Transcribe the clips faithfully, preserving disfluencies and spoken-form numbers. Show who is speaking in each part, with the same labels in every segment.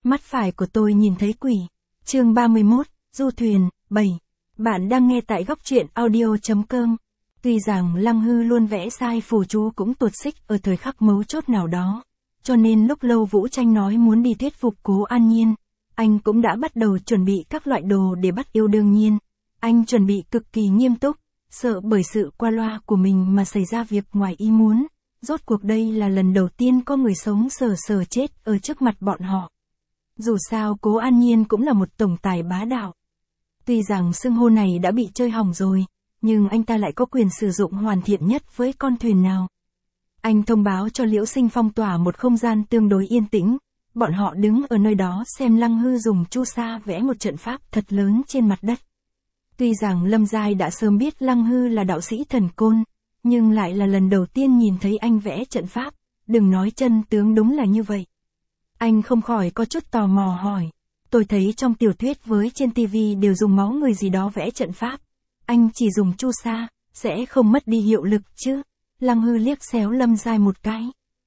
Speaker 1: Mắt phải của tôi nhìn thấy quỷ. Chương ba mươi mốt, du thuyền, bảy. Bạn đang nghe tại góc truyện audio.com. Tuy rằng Lăng Hư luôn vẽ sai phù chú cũng tuột xích ở thời khắc mấu chốt nào đó. Cho nên lúc Lâu Vũ Tranh nói muốn đi thuyết phục Cố An Nhiên, anh cũng đã bắt đầu chuẩn bị các loại đồ để bắt yêu. Đương nhiên, anh chuẩn bị cực kỳ nghiêm túc, sợ bởi sự qua loa của mình mà xảy ra việc ngoài ý muốn. Rốt cuộc đây là lần đầu tiên có người sống sờ sờ chết ở trước mặt bọn họ. Dù sao Cố An Nhiên cũng là một tổng tài bá đạo. Tuy rằng xưng hô này đã bị chơi hỏng rồi, nhưng anh ta lại có quyền sử dụng hoàn thiện nhất với con thuyền nào. Anh thông báo cho Liễu Sinh phong tỏa một không gian tương đối yên tĩnh, bọn họ đứng ở nơi đó xem Lăng Hư dùng chu sa vẽ một trận pháp thật lớn trên mặt đất. Tuy rằng Lâm Giai đã sớm biết Lăng Hư là đạo sĩ thần côn, nhưng lại là lần đầu tiên nhìn thấy anh vẽ trận pháp, đừng nói chân tướng đúng là như vậy. Anh không khỏi có chút tò mò hỏi, tôi thấy trong tiểu thuyết với trên tivi đều dùng máu người gì đó vẽ trận pháp, anh chỉ dùng chu sa, sẽ không mất đi hiệu lực chứ? Lăng Hư liếc xéo Lâm Giai một cái.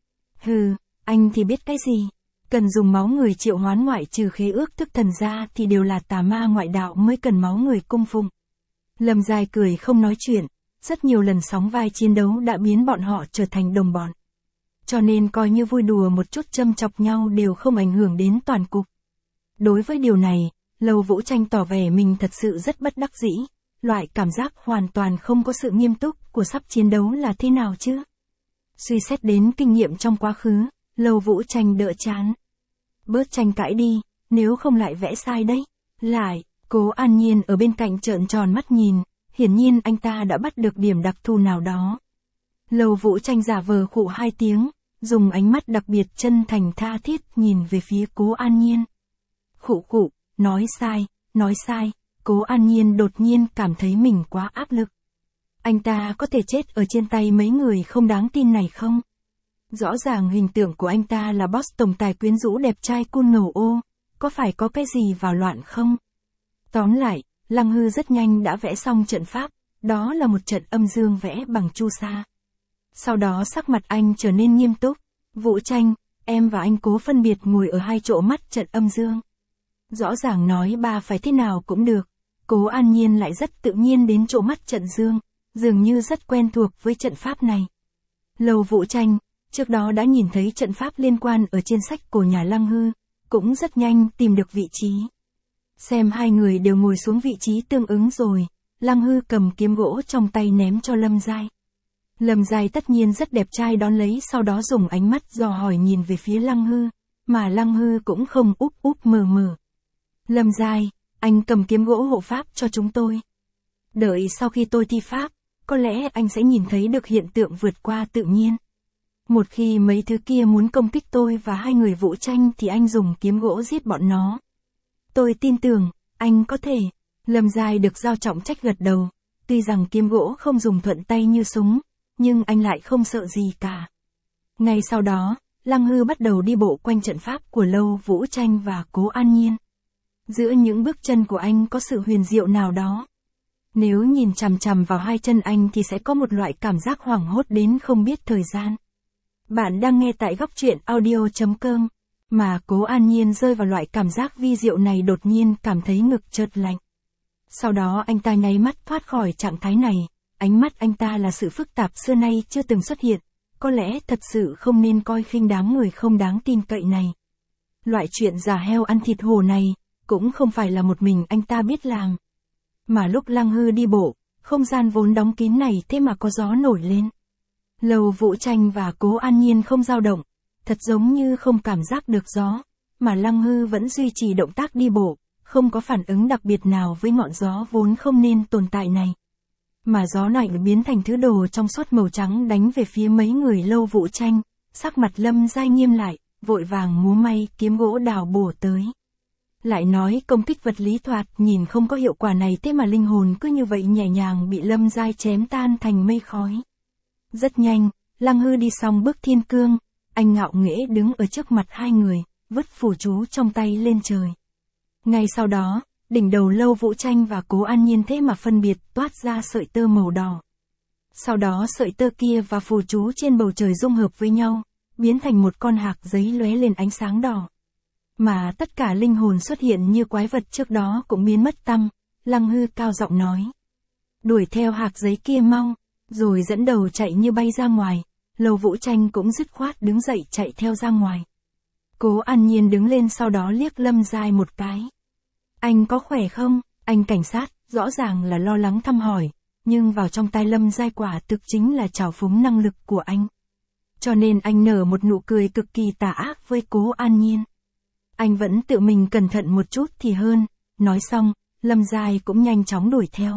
Speaker 1: Hừ, anh thì biết cái gì? Cần dùng máu người triệu hoán ngoại trừ khế ước thức thần ra thì đều là tà ma ngoại đạo mới cần máu người cung phụng. Lâm Giai cười không nói chuyện, rất nhiều lần sóng vai chiến đấu đã biến bọn họ trở thành đồng bọn. Cho nên coi như vui đùa một chút châm chọc nhau đều không ảnh hưởng đến toàn cục. Đối với điều này, Lâu Vũ Tranh tỏ vẻ mình thật sự rất bất đắc dĩ, loại cảm giác hoàn toàn không có sự nghiêm túc của sắp chiến đấu là thế nào chứ? Suy xét đến kinh nghiệm trong quá khứ, Lâu Vũ Tranh đỡ chán. Bớt tranh cãi đi, nếu không lại vẽ sai đấy. Lại, Cố An Nhiên ở bên cạnh trợn tròn mắt nhìn, hiển nhiên anh ta đã bắt được điểm đặc thù nào đó. Lâu Vũ Tranh giả vờ khụ hai tiếng, dùng ánh mắt đặc biệt chân thành tha thiết nhìn về phía Cố An Nhiên. Khụ khụ, nói sai, nói sai, Cố An Nhiên đột nhiên cảm thấy mình quá áp lực. Anh ta có thể chết ở trên tay mấy người không đáng tin này không? Rõ ràng hình tượng của anh ta là boss tổng tài quyến rũ đẹp trai cool ngầu ô, có phải có cái gì vào loạn không? Tóm lại, Lăng Hư rất nhanh đã vẽ xong trận pháp, đó là một trận âm dương vẽ bằng chu sa. Sau đó sắc mặt anh trở nên nghiêm túc. Vũ Tranh, em và anh Cố phân biệt ngồi ở hai chỗ mắt trận âm dương. Rõ ràng nói ba phải thế nào cũng được, Cố An Nhiên lại rất tự nhiên đến chỗ mắt trận dương, dường như rất quen thuộc với trận pháp này. Lâu Vũ Tranh, trước đó đã nhìn thấy trận pháp liên quan ở trên sách của nhà Lăng Hư, cũng rất nhanh tìm được vị trí. Xem hai người đều ngồi xuống vị trí tương ứng rồi, Lăng Hư cầm kiếm gỗ trong tay ném cho Lâm Giai. Lâm Giai tất nhiên rất đẹp trai đón lấy, sau đó dùng ánh mắt dò hỏi nhìn về phía Lăng Hư, mà Lăng Hư cũng không úp úp mờ mờ. Lâm Giai, anh cầm kiếm gỗ hộ pháp cho chúng tôi. Đợi sau khi tôi thi pháp, có lẽ anh sẽ nhìn thấy được hiện tượng vượt qua tự nhiên. Một khi mấy thứ kia muốn công kích tôi và hai người Vũ Tranh thì anh dùng kiếm gỗ giết bọn nó. Tôi tin tưởng, anh có thể. Lâm Giai được giao trọng trách gật đầu, tuy rằng kiếm gỗ không dùng thuận tay như súng, nhưng anh lại không sợ gì cả. Ngay sau đó, Lăng Hư bắt đầu đi bộ quanh trận pháp của Lâu Vũ Tranh và Cố An Nhiên. Giữa những bước chân của anh có sự huyền diệu nào đó. Nếu nhìn chằm chằm vào hai chân anh thì sẽ có một loại cảm giác hoảng hốt đến không biết thời gian. Bạn đang nghe tại góc truyện audio.com, mà Cố An Nhiên rơi vào loại cảm giác vi diệu này đột nhiên cảm thấy ngực chợt lạnh. Sau đó anh ta nháy mắt thoát khỏi trạng thái này, ánh mắt anh ta là sự phức tạp xưa nay chưa từng xuất hiện, có lẽ thật sự không nên coi khinh đám người không đáng tin cậy này. Loại chuyện giả heo ăn thịt hổ này, cũng không phải là một mình anh ta biết làm. Mà lúc Lăng Hư đi bộ, không gian vốn đóng kín này thế mà có gió nổi lên. Lâu Vũ Tranh và Cố An Nhiên không dao động, thật giống như không cảm giác được gió, mà Lăng Hư vẫn duy trì động tác đi bộ, không có phản ứng đặc biệt nào với ngọn gió vốn không nên tồn tại này. Mà gió này biến thành thứ đồ trong suốt màu trắng đánh về phía mấy người Lâu Vũ Tranh, sắc mặt Lâm Giai nghiêm lại, vội vàng múa may kiếm gỗ đào bổ tới. Lại nói công kích vật lý thoạt nhìn không có hiệu quả này thế mà linh hồn cứ như vậy nhẹ nhàng bị Lâm Giai chém tan thành mây khói. Rất nhanh, Lăng Hư đi xong bước thiên cương, anh ngạo nghễ đứng ở trước mặt hai người, vứt phù chú trong tay lên trời. Ngay sau đó, đỉnh đầu Lâu Vũ Tranh và Cố An Nhiên thế mà phân biệt toát ra sợi tơ màu đỏ. Sau đó sợi tơ kia và phù chú trên bầu trời dung hợp với nhau, biến thành một con hạc giấy lóe lên ánh sáng đỏ. mà tất cả linh hồn xuất hiện như quái vật trước đó cũng biến mất tăm. Lăng Hư cao giọng nói. Đuổi theo hạc giấy kia mau, rồi dẫn đầu chạy như bay ra ngoài. Lâu Vũ Tranh cũng dứt khoát đứng dậy chạy theo ra ngoài. Cố An Nhiên đứng lên sau đó liếc Lâm Giai một cái. Anh có khỏe không? Anh cảnh sát, rõ ràng là lo lắng thăm hỏi, nhưng vào trong tai Lâm Giai quả thực chính là trào phúng năng lực của anh. Cho nên anh nở một nụ cười cực kỳ tà ác với Cố An Nhiên. Anh vẫn tự mình cẩn thận một chút thì hơn. Nói xong, Lâm Giai cũng nhanh chóng đuổi theo.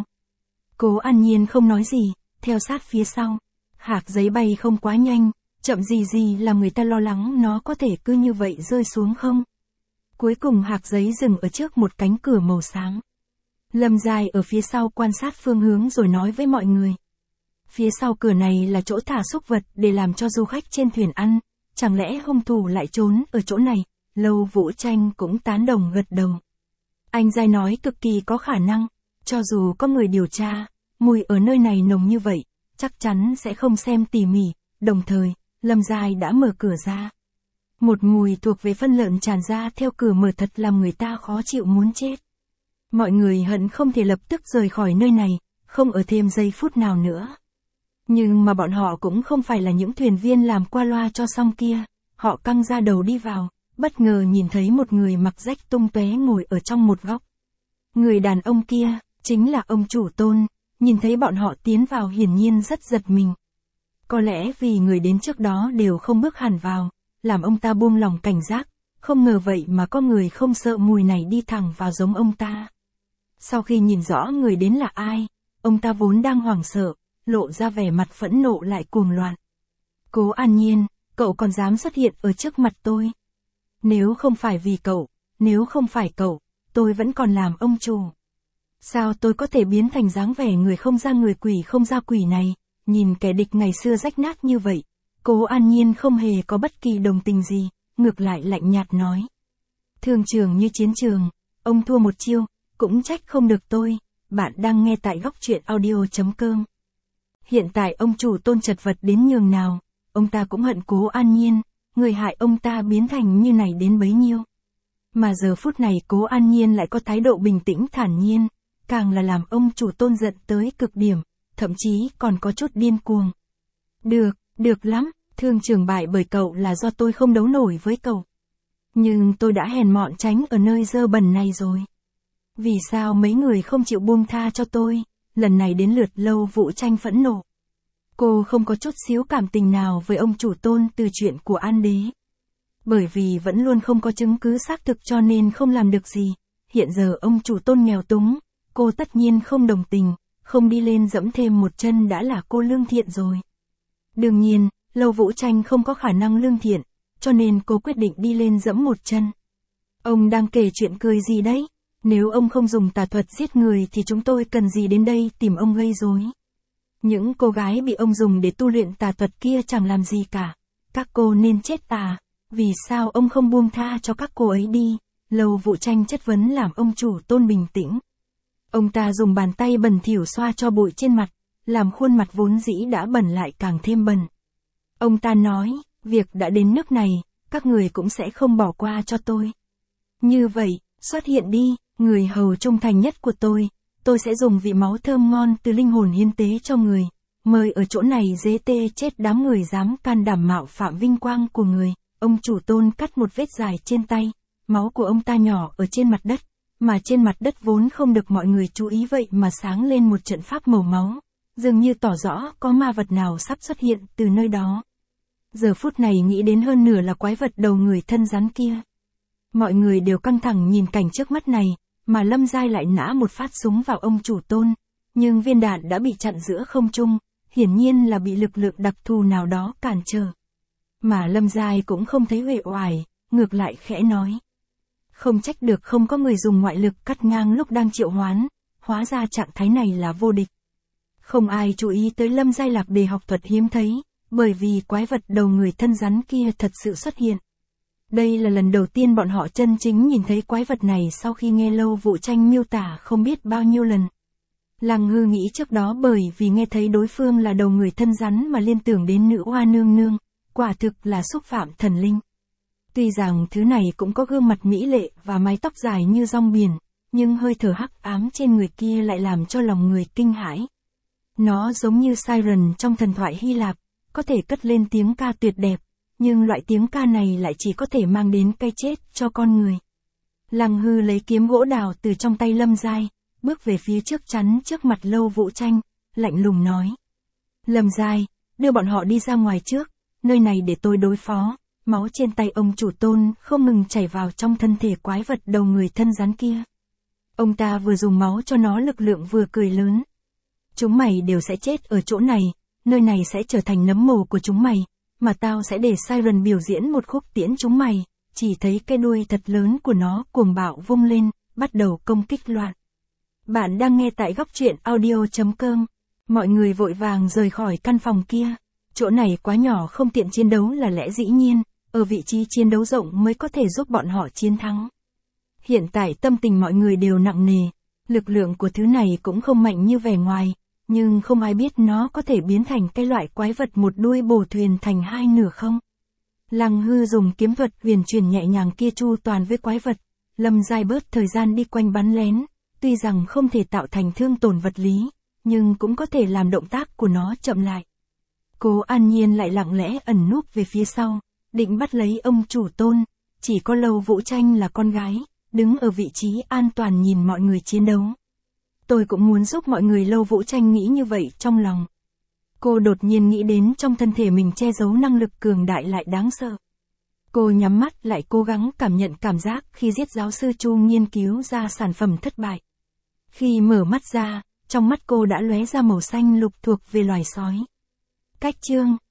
Speaker 1: Cố An Nhiên không nói gì, theo sát phía sau. Hạc giấy bay không quá nhanh, chậm gì gì làm người ta lo lắng nó có thể cứ như vậy rơi xuống không. Cuối cùng hạc giấy dừng ở trước một cánh cửa màu sáng. Lâm Giai ở phía sau quan sát phương hướng rồi nói với mọi người. Phía sau cửa này là chỗ thả súc vật để làm cho du khách trên thuyền ăn, chẳng lẽ hung thủ lại trốn ở chỗ này? Lâu Vũ Tranh cũng tán đồng gật đầu. Anh Giai nói cực kỳ có khả năng, cho dù có người điều tra, mùi ở nơi này nồng như vậy, chắc chắn sẽ không xem tỉ mỉ. Đồng thời, Lâm Giai đã mở cửa ra. Một mùi thuộc về phân lợn tràn ra theo cửa mở thật làm người ta khó chịu muốn chết. Mọi người hận không thể lập tức rời khỏi nơi này, không ở thêm giây phút nào nữa. Nhưng mà bọn họ cũng không phải là những thuyền viên làm qua loa cho xong kia. Họ căng ra đầu đi vào, bất ngờ nhìn thấy một người mặc rách tung tóe ngồi ở trong một góc. Người đàn ông kia, chính là ông chủ Tôn, nhìn thấy bọn họ tiến vào hiển nhiên rất giật mình. Có lẽ vì người đến trước đó đều không bước hẳn vào, làm ông ta buông lòng cảnh giác, không ngờ vậy mà có người không sợ mùi này đi thẳng vào giống ông ta. Sau khi nhìn rõ người đến là ai, ông ta vốn đang hoảng sợ, lộ ra vẻ mặt phẫn nộ lại cuồng loạn. Cố An Nhiên, cậu còn dám xuất hiện ở trước mặt tôi. Nếu không phải vì cậu, nếu không phải cậu, tôi vẫn còn làm ông chủ. Sao tôi có thể biến thành dáng vẻ người không ra người quỷ không ra quỷ này? Nhìn kẻ địch ngày xưa rách nát như vậy, Cố An Nhiên không hề có bất kỳ đồng tình gì, ngược lại lạnh nhạt nói. Thương trường như chiến trường, ông thua một chiêu, cũng trách không được tôi. Bạn đang nghe tại góc truyện audio chấm com. Hiện tại ông chủ Tôn chật vật đến nhường nào, ông ta cũng hận Cố An Nhiên, người hại ông ta biến thành như này đến bấy nhiêu. Mà giờ phút này Cố An Nhiên lại có thái độ bình tĩnh thản nhiên, càng là làm ông chủ Tôn giận tới cực điểm, thậm chí còn có chút điên cuồng. Được, được lắm, thương trường bại bởi cậu là do tôi không đấu nổi với cậu. Nhưng tôi đã hèn mọn tránh ở nơi dơ bẩn này rồi. Vì sao mấy người không chịu buông tha cho tôi? Lần này đến lượt Lâu Vũ Tranh phẫn nộ. Cô không có chút xíu cảm tình nào với ông chủ Tôn từ chuyện của An Đế. Bởi vì vẫn luôn không có chứng cứ xác thực cho nên không làm được gì. Hiện giờ ông chủ Tôn nghèo túng, cô tất nhiên không đồng tình, không đi lên dẫm thêm một chân đã là cô lương thiện rồi. Đương nhiên, Lâu Vũ Tranh không có khả năng lương thiện, cho nên cô quyết định đi lên dẫm một chân. Ông đang kể chuyện cười gì đấy? Nếu ông không dùng tà thuật giết người thì chúng tôi cần gì đến đây tìm ông gây rối? Những cô gái bị ông dùng để tu luyện tà thuật kia chẳng làm gì cả. Các cô nên chết tà. Vì sao ông không buông tha cho các cô ấy đi? Lâu Vũ Tranh chất vấn làm ông chủ Tôn bình tĩnh. Ông ta dùng bàn tay bẩn thỉu xoa cho bụi trên mặt, làm khuôn mặt vốn dĩ đã bẩn lại càng thêm bẩn. Ông ta nói, việc đã đến nước này, các người cũng sẽ không bỏ qua cho tôi. Như vậy, xuất hiện đi, người hầu trung thành nhất của tôi, tôi sẽ dùng vị máu thơm ngon từ linh hồn hiến tế cho người. Mời ở chỗ này dế tê chết đám người dám can đảm mạo phạm vinh quang của người. Ông chủ Tôn cắt một vết dài trên tay, máu của ông ta nhỏ ở trên mặt đất, mà trên mặt đất vốn không được mọi người chú ý vậy mà sáng lên một trận pháp màu máu, dường như tỏ rõ có ma vật nào sắp xuất hiện từ nơi đó. Giờ phút này nghĩ đến hơn nửa là quái vật đầu người thân rắn kia. Mọi người đều căng thẳng nhìn cảnh trước mắt này, mà Lâm Giai lại nã một phát súng vào ông chủ Tôn, nhưng viên đạn đã bị chặn giữa không trung, hiển nhiên là bị lực lượng đặc thù nào đó cản trở. Mà Lâm Giai cũng không thấy uể oải, ngược lại khẽ nói. Không trách được không có người dùng ngoại lực cắt ngang lúc đang triệu hoán, hóa ra trạng thái này là vô địch. Không ai chú ý tới Lâm Giai lạc đề học thuật hiếm thấy, bởi vì quái vật đầu người thân rắn kia thật sự xuất hiện. Đây là lần đầu tiên bọn họ chân chính nhìn thấy quái vật này sau khi nghe Lâu Vũ Tranh miêu tả không biết bao nhiêu lần. Lăng Hư nghĩ trước đó bởi vì nghe thấy đối phương là đầu người thân rắn mà liên tưởng đến nữ hoa nương nương, quả thực là xúc phạm thần linh. Tuy rằng thứ này cũng có gương mặt mỹ lệ và mái tóc dài như rong biển, nhưng hơi thở hắc ám trên người kia lại làm cho lòng người kinh hãi. Nó giống như siren trong thần thoại Hy Lạp, có thể cất lên tiếng ca tuyệt đẹp, nhưng loại tiếng ca này lại chỉ có thể mang đến cái chết cho con người. Lăng Hư lấy kiếm gỗ đào từ trong tay Lâm Giai, bước về phía trước chắn trước mặt Lâu Vũ Tranh, lạnh lùng nói. Lâm Giai, đưa bọn họ đi ra ngoài trước, nơi này để tôi đối phó. Máu trên tay ông chủ tôn không ngừng chảy vào trong thân thể quái vật đầu người thân rắn kia. Ông ta vừa dùng máu cho nó lực lượng vừa cười lớn. Chúng mày đều sẽ chết ở chỗ này, nơi này sẽ trở thành nấm mồ của chúng mày, mà tao sẽ để siren biểu diễn một khúc tiễn chúng mày. Chỉ thấy cái đuôi thật lớn của nó cuồng bạo vung lên, bắt đầu công kích loạn. Bạn đang nghe tại góc truyện audio chấm com. Mọi người vội vàng rời khỏi căn phòng kia. Chỗ này quá nhỏ không tiện chiến đấu là lẽ dĩ nhiên, ở vị trí chiến đấu rộng mới có thể giúp bọn họ chiến thắng. Hiện tại tâm tình mọi người đều nặng nề, lực lượng của thứ này cũng không mạnh như vẻ ngoài, nhưng không ai biết nó có thể biến thành cái loại quái vật một đuôi bổ thuyền thành hai nửa không. Lăng Hư dùng kiếm thuật huyền truyền nhẹ nhàng kia chu toàn với quái vật, Lâm Giai bớt thời gian đi quanh bắn lén, tuy rằng không thể tạo thành thương tổn vật lý, nhưng cũng có thể làm động tác của nó chậm lại. Cố An Nhiên lại lặng lẽ ẩn núp về phía sau, định bắt lấy ông chủ tôn, chỉ có Lâu Vũ Tranh là con gái, đứng ở vị trí an toàn nhìn mọi người chiến đấu. Tôi cũng muốn giúp mọi người. Lâu Vũ Tranh nghĩ như vậy trong lòng. Cô đột nhiên nghĩ đến trong thân thể mình che giấu năng lực cường đại lại đáng sợ. Cô nhắm mắt lại cố gắng cảm nhận cảm giác khi giết giáo sư Chu nghiên cứu ra sản phẩm thất bại. Khi mở mắt ra, trong mắt cô đã lóe ra màu xanh lục thuộc về loài sói. Cách chương